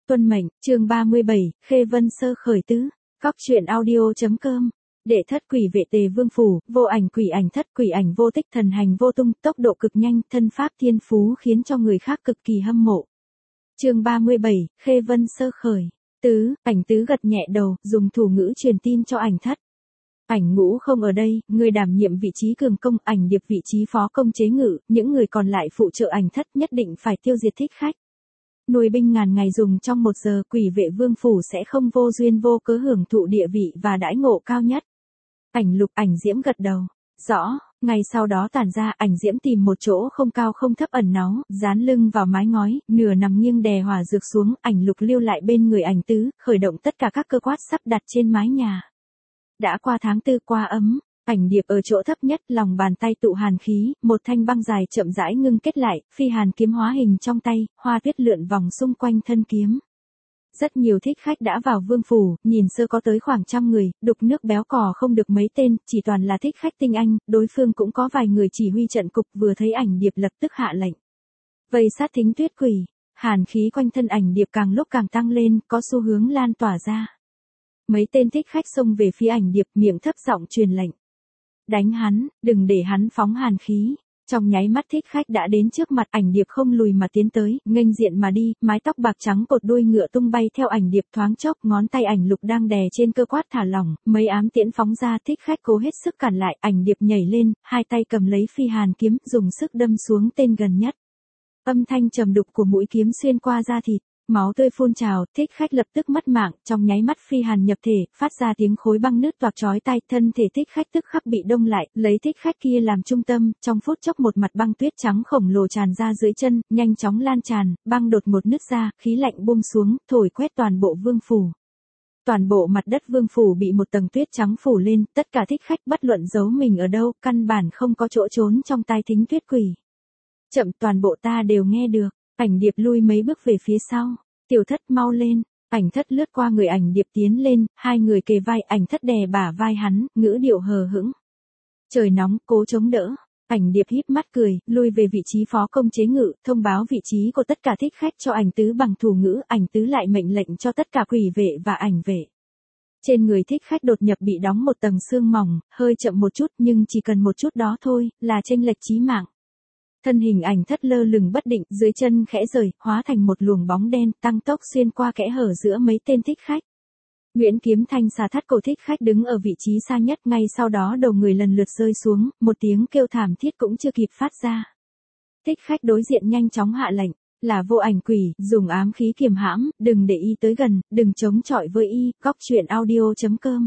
Tuân mệnh, chương 37, Khê Vân Sơ khởi tứ. Cóc truyện audio.com. Đệ thất quỷ vệ Tề Vương phủ, vô ảnh quỷ ảnh thất quỷ ảnh vô tích thần hành vô tung, tốc độ cực nhanh, thân pháp thiên phú khiến cho người khác cực kỳ hâm mộ. Chương 37, Khê Vân Sơ khởi tứ. Ảnh tứ gật nhẹ đầu, dùng thủ ngữ truyền tin cho ảnh thất. Ảnh ngũ không ở đây, người đảm nhiệm vị trí cường công, ảnh điệp vị trí phó công chế ngự, những người còn lại phụ trợ ảnh thất nhất định phải tiêu diệt thích khách. Nuôi binh ngàn ngày dùng trong 1 giờ, quỷ vệ vương phủ sẽ không vô duyên vô cớ hưởng thụ địa vị và đãi ngộ cao nhất. Ảnh lục ảnh diễm gật đầu. Rõ, ngày sau đó tản ra, ảnh diễm tìm một chỗ không cao không thấp ẩn náu, dán lưng vào mái ngói, nửa nằm nghiêng đè hỏa dược xuống, ảnh lục lưu lại bên người ảnh tứ, khởi động tất cả các cơ quát sắp đặt trên mái nhà. Đã qua tháng 4 qua ấm, ảnh điệp ở chỗ thấp nhất, lòng bàn tay tụ hàn khí, một thanh băng dài chậm rãi ngưng kết lại, phi hàn kiếm hóa hình trong tay, hoa tuyết lượn vòng xung quanh thân kiếm. Rất nhiều thích khách đã vào vương phủ, nhìn sơ có tới khoảng 100 người, đục nước béo cò không được mấy tên, chỉ toàn là thích khách tinh anh, đối phương cũng có vài người chỉ huy trận cục, vừa thấy ảnh điệp lập tức hạ lệnh. Vây sát Thính Tuyết Quỷ, hàn khí quanh thân ảnh điệp càng lúc càng tăng lên, có xu hướng lan tỏa ra. Mấy tên thích khách xông về phía ảnh điệp, miệng thấp giọng truyền lệnh. Đánh hắn, đừng để hắn phóng hàn khí. Trong nháy mắt thích khách đã đến trước mặt, ảnh điệp không lùi mà tiến tới, nghênh diện mà đi, mái tóc bạc trắng cột đuôi ngựa tung bay theo ảnh điệp thoáng chốc, ngón tay ảnh lục đang đè trên cơ quát thả lỏng, mấy ám tiễn phóng ra, thích khách cố hết sức cản lại, ảnh điệp nhảy lên, hai tay cầm lấy phi hàn kiếm, dùng sức đâm xuống tên gần nhất. Âm thanh trầm đục của mũi kiếm xuyên qua da thịt. Máu tươi phun trào, thích khách lập tức mất mạng, trong nháy mắt phi hàn nhập thể, phát ra tiếng khối băng nứt toạc chói tai, thân thể thích khách tức khắc bị đông lại, lấy thích khách kia làm trung tâm, trong phút chốc một mặt băng tuyết trắng khổng lồ tràn ra dưới chân, nhanh chóng lan tràn, băng đột một nứt ra, khí lạnh buông xuống, thổi quét toàn bộ vương phủ. Toàn bộ mặt đất vương phủ bị một tầng tuyết trắng phủ lên, tất cả thích khách bất luận giấu mình ở đâu, căn bản không có chỗ trốn trong tai Thính Tuyết Quỷ. Chậm, toàn bộ ta đều nghe được. Ảnh điệp lui mấy bước về phía sau. Tiểu thất mau lên. Ảnh thất lướt qua người ảnh điệp tiến lên, hai người kề vai, ảnh thất đè bả vai hắn, ngữ điệu hờ hững. Trời nóng, cố chống đỡ. Ảnh điệp híp mắt cười, lui về vị trí phó công chế ngự, thông báo vị trí của tất cả thích khách cho ảnh tứ bằng thủ ngữ, ảnh tứ lại mệnh lệnh cho tất cả quỷ vệ và ảnh vệ. Trên người thích khách đột nhập bị đóng một tầng xương mỏng, hơi chậm một chút nhưng chỉ cần một chút đó thôi, là chênh lệch chí mạng. Thân hình ảnh thất lơ lửng bất định, dưới chân khẽ rời, hóa thành một luồng bóng đen, tăng tốc xuyên qua kẽ hở giữa mấy tên thích khách. Nguyễn Kiếm Thanh xà thắt cổ thích khách đứng ở vị trí xa nhất, ngay sau đó đầu người lần lượt rơi xuống, một tiếng kêu thảm thiết cũng chưa kịp phát ra. Thích khách đối diện nhanh chóng hạ lệnh, là vô ảnh quỷ, dùng ám khí kiềm hãm, đừng để y tới gần, đừng chống chọi với y, cóc truyện audio.com.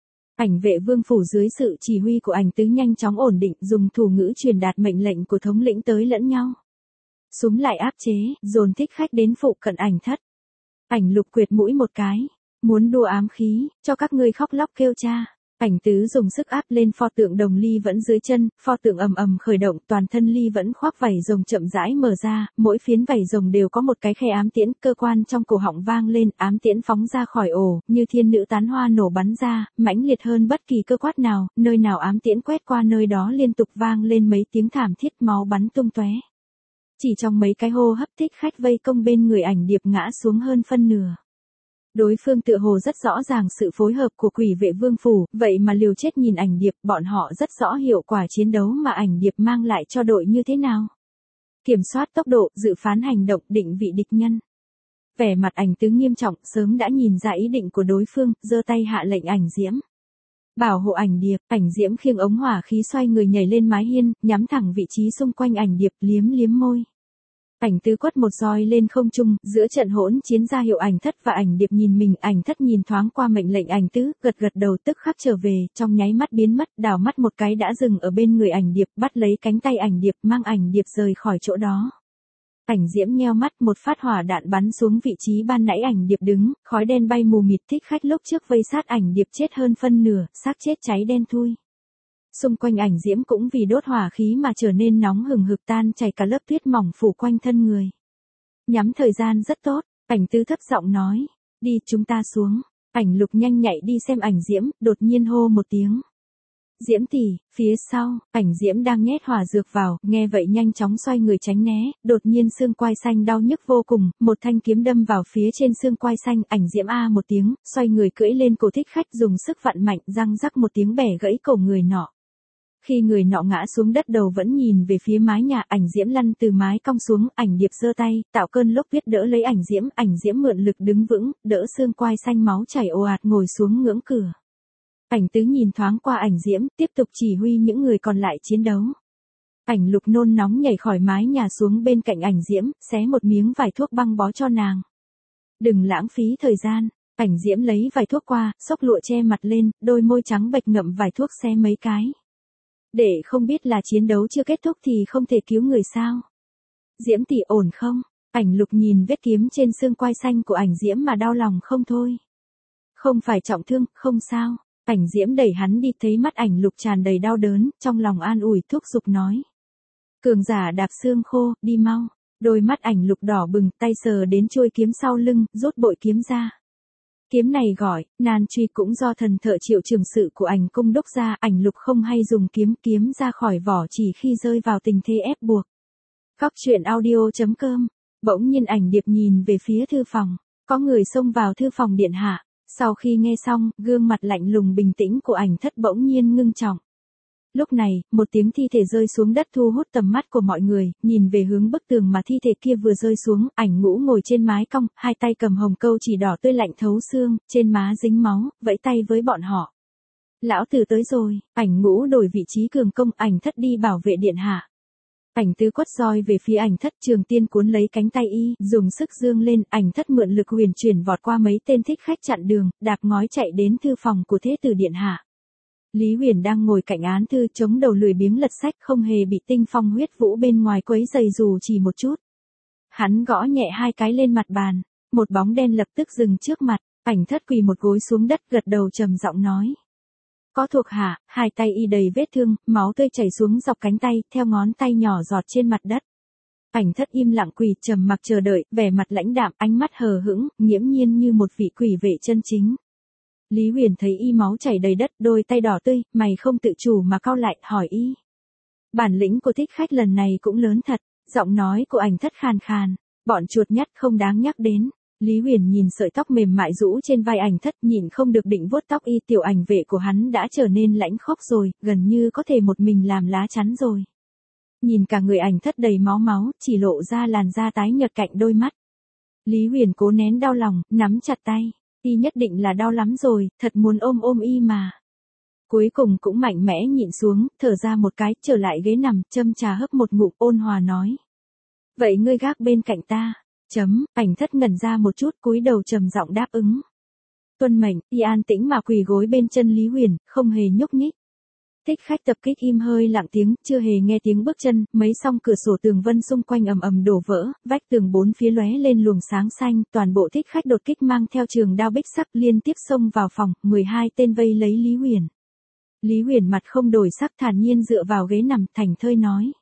Ảnh vệ vương phủ dưới sự chỉ huy của ảnh tứ nhanh chóng ổn định, dùng thủ ngữ truyền đạt mệnh lệnh của thống lĩnh tới lẫn nhau. Súng lại áp chế, dồn thích khách đến phụ cận ảnh thất. Ảnh lục quệt mũi một cái, muốn đua ám khí, cho các ngươi khóc lóc kêu cha. Ảnh tứ dùng sức áp lên pho tượng đồng ly vẫn dưới chân, pho tượng ầm ầm khởi động, toàn thân ly vẫn khoác vảy rồng chậm rãi mở ra, mỗi phiến vảy rồng đều có một cái khe ám tiễn, cơ quan trong cổ họng vang lên, ám tiễn phóng ra khỏi ổ, như thiên nữ tán hoa nổ bắn ra, mãnh liệt hơn bất kỳ cơ quát nào, nơi nào ám tiễn quét qua nơi đó liên tục vang lên mấy tiếng thảm thiết, máu bắn tung tóe. Chỉ trong mấy cái hô hấp, thích khách vây công bên người ảnh điệp ngã xuống hơn phân nửa. Đối phương tựa hồ rất rõ ràng sự phối hợp của quỷ vệ vương phủ, vậy mà liều chết nhìn ảnh điệp, bọn họ rất rõ hiệu quả chiến đấu mà ảnh điệp mang lại cho đội như thế nào. Kiểm soát tốc độ, dự phán hành động, định vị địch nhân. Vẻ mặt ảnh tứ nghiêm trọng, sớm đã nhìn ra ý định của đối phương, giơ tay hạ lệnh ảnh diễm. Bảo hộ ảnh điệp, ảnh diễm khiêng ống hỏa khí xoay người nhảy lên mái hiên, nhắm thẳng vị trí xung quanh ảnh điệp, liếm liếm môi. Ảnh tứ quất một roi lên không trung, giữa trận hỗn chiến ra hiệu ảnh thất và ảnh điệp nhìn mình, ảnh thất nhìn thoáng qua mệnh lệnh ảnh tứ, gật gật đầu tức khắc trở về, trong nháy mắt biến mất, đảo mắt một cái đã dừng ở bên người ảnh điệp, bắt lấy cánh tay ảnh điệp, mang ảnh điệp rời khỏi chỗ đó. Ảnh diễm nheo mắt, một phát hỏa đạn bắn xuống vị trí ban nãy ảnh điệp đứng, khói đen bay mù mịt, thích khách lúc trước vây sát ảnh điệp chết hơn phân nửa, xác chết cháy đen thui. Xung quanh ảnh diễm cũng vì đốt hỏa khí mà trở nên nóng hừng hực, tan chảy cả lớp tuyết mỏng phủ quanh thân người. Nhắm thời gian rất tốt, ảnh tứ thấp giọng nói, đi chúng ta xuống. Ảnh lục nhanh nhạy đi xem ảnh diễm, đột nhiên hô một tiếng. Diễm tỷ, phía sau, Ảnh Diễm đang nhét hỏa dược vào, nghe vậy nhanh chóng xoay người tránh né, đột nhiên xương quai xanh đau nhức vô cùng, một thanh kiếm đâm vào phía trên xương quai xanh, Ảnh Diễm a một tiếng, xoay người cưỡi lên cổ Thích Khách dùng sức vặn mạnh, răng rắc một tiếng bẻ gãy cổ người nọ. Khi người nọ ngã xuống đất đầu vẫn nhìn về phía mái nhà, Ảnh Diễm lăn từ mái cong xuống, Ảnh Điệp giơ tay, tạo cơn lốc biết đỡ lấy Ảnh Diễm mượn lực đứng vững, đỡ xương quai xanh máu chảy ồ ạt ngồi xuống ngưỡng cửa. Ảnh Tứ nhìn thoáng qua Ảnh Diễm, tiếp tục chỉ huy những người còn lại chiến đấu. Ảnh Lục nôn nóng nhảy khỏi mái nhà xuống bên cạnh Ảnh Diễm, xé một miếng vải thuốc băng bó cho nàng. Đừng lãng phí thời gian, Ảnh Diễm lấy vải thuốc qua, xốc lụa che mặt lên, đôi môi trắng bệch ngậm vải thuốc xé mấy cái. Để không biết là chiến đấu chưa kết thúc thì không thể cứu người sao? Diễm tỷ ổn không? Ảnh Lục nhìn vết kiếm trên xương quai xanh của Ảnh Diễm mà đau lòng không thôi. Không phải trọng thương, không sao. Ảnh Diễm đẩy hắn đi, thấy mắt Ảnh Lục tràn đầy đau đớn, trong lòng an ủi thúc giục nói. Cường giả đạp xương khô, đi mau. Đôi mắt Ảnh Lục đỏ bừng, tay sờ đến chuôi kiếm sau lưng, rút bội kiếm ra. Kiếm này gọi, nan truy cũng do thần thợ Triệu Trường Sự của Ảnh cung đúc ra, Ảnh Lục không hay dùng kiếm ra khỏi vỏ chỉ khi rơi vào tình thế ép buộc. Góc truyện audio.com, bỗng nhiên Ảnh Điệp nhìn về phía thư phòng, có người xông vào thư phòng điện hạ. Sau khi nghe xong, gương mặt lạnh lùng bình tĩnh của Ảnh Thất bỗng nhiên ngưng trọng. Lúc này, một tiếng thi thể rơi xuống đất thu hút tầm mắt của mọi người, nhìn về hướng bức tường mà thi thể kia vừa rơi xuống, Ảnh Ngũ ngồi trên mái cong, hai tay cầm hồng câu chỉ đỏ tươi lạnh thấu xương, trên má dính máu, vẫy tay với bọn họ. Lão tử tới rồi, Ảnh Ngũ đổi vị trí cường công, Ảnh Thất đi bảo vệ điện hạ. Ảnh Tứ quất roi về phía Ảnh Thất, Trường Tiên cuốn lấy cánh tay y, dùng sức dương lên, Ảnh Thất mượn lực huyền chuyển vọt qua mấy tên thích khách chặn đường, đạp ngói chạy đến thư phòng của Thế tử điện hạ. Lý Huyền đang ngồi cạnh án thư chống đầu lười biếng lật sách, không hề bị Tinh Phong Huyết Vũ bên ngoài quấy rầy dù chỉ một chút. Hắn gõ nhẹ hai cái lên mặt bàn, một bóng đen lập tức dừng trước mặt, Ảnh Thất quỳ một gối xuống đất gật đầu trầm giọng nói. Có thuộc hạ, hai tay y đầy vết thương, máu tươi chảy xuống dọc cánh tay, theo ngón tay nhỏ giọt trên mặt đất. Ảnh Thất im lặng quỳ trầm mặc chờ đợi, vẻ mặt lãnh đạm, ánh mắt hờ hững, nghiễm nhiên như một vị quỷ vệ chân chính. Lý Huyền thấy y máu chảy đầy đất, đôi tay đỏ tươi, mày không tự chủ mà cau lại, hỏi y. Bản lĩnh của Thích Khách lần này cũng lớn thật, giọng nói của Ảnh Thất khàn khàn, bọn chuột nhắt không đáng nhắc đến. Lý Huyền nhìn sợi tóc mềm mại rũ trên vai Ảnh Thất, nhịn không được định vuốt tóc y, tiểu ảnh vệ của hắn đã trở nên lãnh khốc rồi, gần như có thể một mình làm lá chắn rồi. Nhìn cả người Ảnh Thất đầy máu, chỉ lộ ra làn da tái nhợt cạnh đôi mắt. Lý Huyền cố nén đau lòng, nắm chặt tay, y nhất định là đau lắm rồi, thật muốn ôm y mà. Cuối cùng cũng mạnh mẽ nhịn xuống, thở ra một cái, trở lại ghế nằm, châm trà hấp một ngụm, ôn hòa nói. Vậy ngươi gác bên cạnh ta. Ảnh Thất ngẩn ra một chút, cúi đầu trầm giọng đáp ứng. Tuân mệnh, y an tĩnh mà quỳ gối bên chân Lý Huyền, không hề nhúc nhích. Thích Khách tập kích im hơi lặng tiếng, chưa hề nghe tiếng bước chân, mấy song cửa sổ tường vân xung quanh ầm ầm đổ vỡ, vách tường bốn phía lóe lên luồng sáng xanh, toàn bộ Thích Khách đột kích mang theo trường đao bích sắc liên tiếp xông vào phòng, 12 tên vây lấy Lý Huyền. Lý Huyền mặt không đổi sắc, thản nhiên dựa vào ghế nằm, thành thơi nói.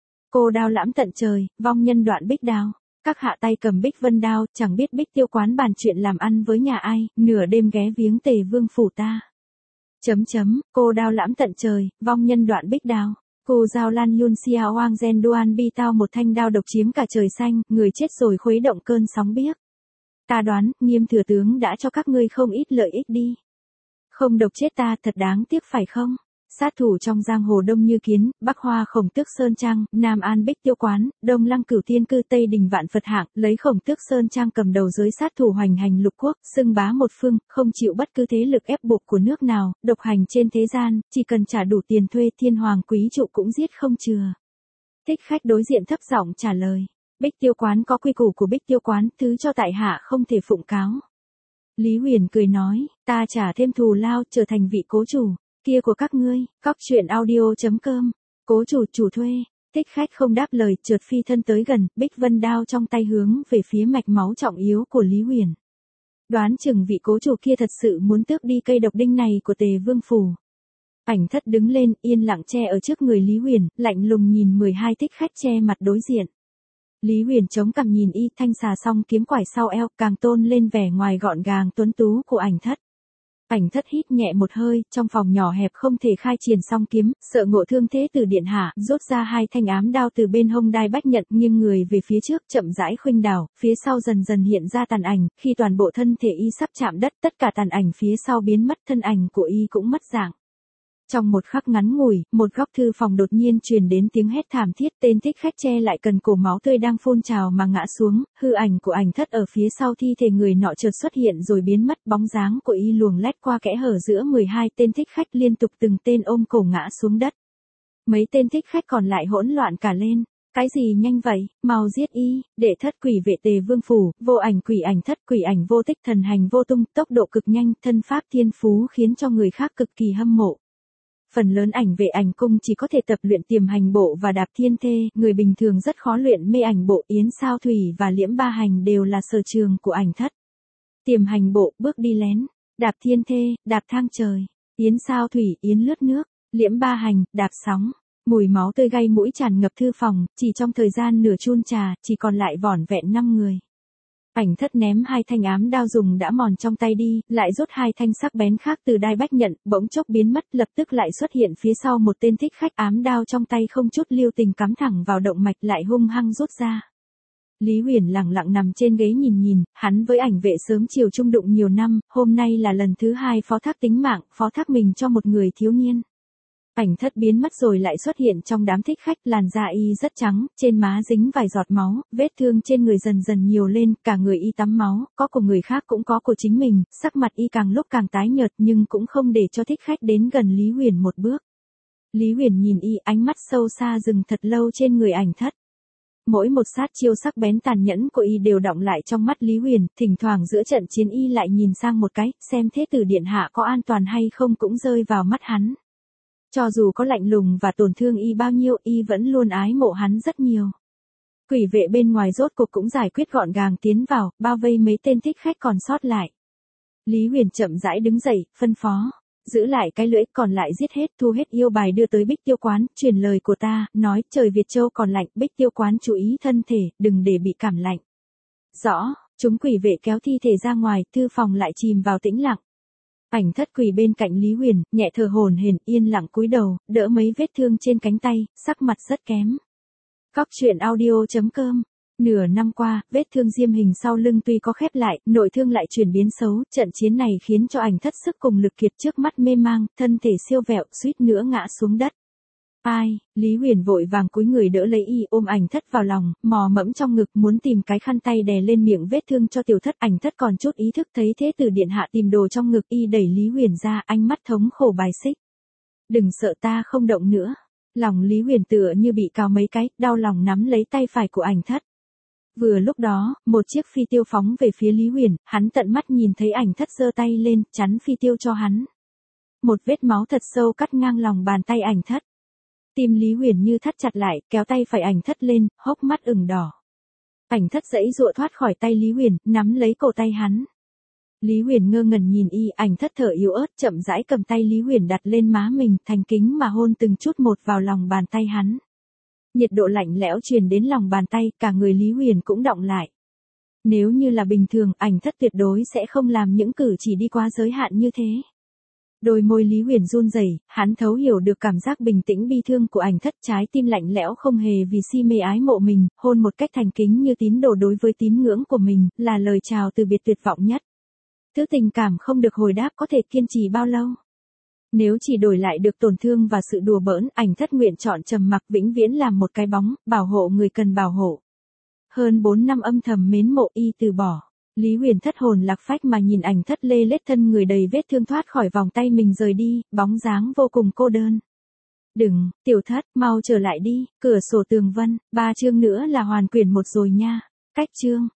Cô đao lãm tận trời, vong nhân đoạn bích đao. Các hạ tay cầm Bích Vân đao, chẳng biết Bích Tiêu quán bàn chuyện làm ăn với nhà ai, nửa đêm ghé viếng Tề Vương phủ ta. Cô đao lãm tận trời, vong nhân đoạn bích đao. Cô giao lan yun xia oang gen duan bi tao, một thanh đao độc chiếm cả trời xanh, người chết rồi khuấy động cơn sóng biếc. Ta đoán, Nghiêm thừa tướng đã cho các ngươi không ít lợi ích đi. Không độc chết ta, thật đáng tiếc phải không? Sát thủ trong giang hồ đông như kiến, Bắc Hoa Khổng Tước Sơn Trang, Nam An Bích Tiêu quán, Đông Lăng Cửu Thiên cư, Tây Đình Vạn Phật hạng, lấy Khổng Tước Sơn Trang cầm đầu giới sát thủ hoành hành lục quốc, xưng bá một phương, không chịu bất cứ thế lực ép buộc của nước nào, độc hành trên thế gian, chỉ cần trả đủ tiền thuê thiên hoàng quý trụ cũng giết không chừa. Thích Khách đối diện thấp giọng trả lời. Bích Tiêu quán có quy củ của Bích Tiêu quán, thứ cho tại hạ không thể phụng cáo. Lý Huyền cười nói, ta trả thêm thù lao, trở thành vị cố chủ kia của các ngươi. Góc truyện audio.com, cố chủ chủ thuê. Thích Khách không đáp lời, chợt phi thân tới gần, Bích Vân đao trong tay hướng về phía mạch máu trọng yếu của Lý Huyền. Đoán chừng vị cố chủ kia thật sự muốn tước đi cây độc đinh này của Tề Vương phủ. Ảnh Thất đứng lên, yên lặng che ở trước người Lý Huyền, lạnh lùng nhìn 12 thích khách che mặt đối diện. Lý Huyền chống cằm nhìn y, thanh xà song kiếm quải sau eo, càng tôn lên vẻ ngoài gọn gàng tuấn tú của Ảnh Thất. Ảnh thất hít nhẹ một hơi, trong phòng nhỏ hẹp không thể khai triển song kiếm, sợ ngộ thương thế tử điện hạ, rút ra hai thanh ám đao từ bên hông đai bách nhận, nghiêng người về phía trước, chậm rãi khuynh đảo, phía sau dần dần hiện ra tàn ảnh, khi toàn bộ thân thể y sắp chạm đất, tất cả tàn ảnh phía sau biến mất, thân ảnh của y cũng mất dạng. Trong một khắc ngắn ngủi, một góc thư phòng đột nhiên truyền đến tiếng hét thảm thiết, tên thích khách che lại cần cổ máu tươi đang phun trào mà ngã xuống, hư ảnh của ảnh thất ở phía sau thi thể người nọ chợt xuất hiện rồi biến mất, bóng dáng của y luồng lách qua kẽ hở giữa 12 tên thích khách liên tục từng tên ôm cổ ngã xuống đất. Mấy tên thích khách còn lại hỗn loạn cả lên. Cái gì nhanh vậy, mau giết y, để thất quỷ vệ tề vương phủ, vô ảnh quỷ ảnh thất quỷ ảnh vô tích thần hành vô tung, tốc độ cực nhanh, thân pháp thiên phú khiến cho người khác cực kỳ hâm mộ. Phần lớn ảnh vệ ảnh cung chỉ có thể tập luyện tiềm hành bộ và đạp thiên thê, người bình thường rất khó luyện mê ảnh bộ, yến sao thủy và liễm ba hành đều là sở trường của ảnh thất. Tiềm hành bộ, bước đi lén, đạp thiên thê, đạp thang trời, yến sao thủy, yến lướt nước, liễm ba hành, đạp sóng. Mùi máu tươi gây mũi tràn ngập thư phòng, chỉ trong thời gian nửa chun trà, chỉ còn lại vỏn vẹn 5 người. Ảnh thất ném hai thanh ám đao dùng đã mòn trong tay đi, lại rút hai thanh sắc bén khác từ đai bách nhận, bỗng chốc biến mất, lập tức lại xuất hiện phía sau một tên thích khách, ám đao trong tay không chút lưu tình cắm thẳng vào động mạch, lại hung hăng rút ra. Lý Huyền lặng lặng nằm trên ghế nhìn, hắn với ảnh vệ sớm chiều chung đụng nhiều năm, hôm nay là lần thứ hai phó thác tính mạng, phó thác mình cho một người thiếu niên. Ảnh thất biến mất rồi lại xuất hiện trong đám thích khách, làn da y rất trắng, trên má dính vài giọt máu, vết thương trên người dần dần nhiều lên, cả người y tắm máu, có của người khác cũng có của chính mình, sắc mặt y càng lúc càng tái nhợt nhưng cũng không để cho thích khách đến gần Lý Huyền một bước. Lý Huyền nhìn y, ánh mắt sâu xa dừng thật lâu trên người ảnh thất. Mỗi một sát chiêu sắc bén tàn nhẫn của y đều đọng lại trong mắt Lý Huyền, thỉnh thoảng giữa trận chiến y lại nhìn sang một cái, xem thế tử điện hạ có an toàn hay không cũng rơi vào mắt hắn. Cho dù có lạnh lùng và tổn thương y bao nhiêu, y vẫn luôn ái mộ hắn rất nhiều. Quỷ vệ bên ngoài rốt cuộc cũng giải quyết gọn gàng tiến vào, bao vây mấy tên thích khách còn sót lại. Lý Huyền chậm rãi đứng dậy, phân phó. Giữ lại cái lưỡi, còn lại giết hết, thu hết yêu bài đưa tới Bích Tiêu Quán, truyền lời của ta, nói trời Việt Châu còn lạnh, Bích Tiêu Quán chú ý thân thể, đừng để bị cảm lạnh. Rõ, chúng quỷ vệ kéo thi thể ra ngoài, thư phòng lại chìm vào tĩnh lặng. Ảnh thất quỳ bên cạnh Lý Huyền, nhẹ thở hổn hển, yên lặng cúi đầu, đỡ mấy vết thương trên cánh tay, sắc mặt rất kém. Cóc truyện audio.com. Nửa năm qua, vết thương diêm hình sau lưng tuy có khép lại, nội thương lại chuyển biến xấu, trận chiến này khiến cho ảnh thất sức cùng lực kiệt, trước mắt mê mang, thân thể siêu vẹo, suýt nữa ngã xuống đất. Ai, Lý Huyền vội vàng cúi người đỡ lấy y, ôm ảnh thất vào lòng, mò mẫm trong ngực muốn tìm cái khăn tay đè lên miệng vết thương cho tiểu thất. Ảnh thất còn chút ý thức thấy thế tử điện hạ tìm đồ trong ngực y, đẩy Lý Huyền ra, ánh mắt thống khổ bài xích. Đừng sợ, ta không động nữa. Lòng Lý Huyền tựa như bị cào mấy cái, đau lòng nắm lấy tay phải của ảnh thất. Vừa lúc đó, một chiếc phi tiêu phóng về phía Lý Huyền, hắn tận mắt nhìn thấy ảnh thất giơ tay lên, chắn phi tiêu cho hắn. Một vết máu thật sâu cắt ngang lòng bàn tay ảnh thất. Tim Lý Huyền như thắt chặt lại, kéo tay phải ảnh thất lên, hốc mắt ửng đỏ. Ảnh thất giãy giụa thoát khỏi tay Lý Huyền, nắm lấy cổ tay hắn. Lý Huyền ngơ ngẩn nhìn y, ảnh thất thở yếu ớt, chậm rãi cầm tay Lý Huyền đặt lên má mình, thành kính mà hôn từng chút một vào lòng bàn tay hắn. Nhiệt độ lạnh lẽo truyền đến lòng bàn tay, cả người Lý Huyền cũng đọng lại. Nếu như là bình thường, ảnh thất tuyệt đối sẽ không làm những cử chỉ đi quá giới hạn như thế. Đôi môi Lý Huyền run rẩy, hắn thấu hiểu được cảm giác bình tĩnh bi thương của ảnh thất, trái tim lạnh lẽo không hề vì si mê ái mộ mình, hôn một cách thành kính như tín đồ đối với tín ngưỡng của mình, là lời chào từ biệt tuyệt vọng nhất. Thứ tình cảm không được hồi đáp có thể kiên trì bao lâu? Nếu chỉ đổi lại được tổn thương và sự đùa bỡn, ảnh thất nguyện chọn trầm mặc, vĩnh viễn làm một cái bóng, bảo hộ người cần bảo hộ. Hơn 4 năm âm thầm mến mộ y từ bỏ. Lý Huyền thất hồn lạc phách mà nhìn ảnh thất lê lết thân người đầy vết thương thoát khỏi vòng tay mình rời đi, bóng dáng vô cùng cô đơn. Đừng, tiểu thất, mau trở lại đi, cửa sổ tường vân, 3 chương nữa là hoàn quyển 1 rồi nha. Cách chương.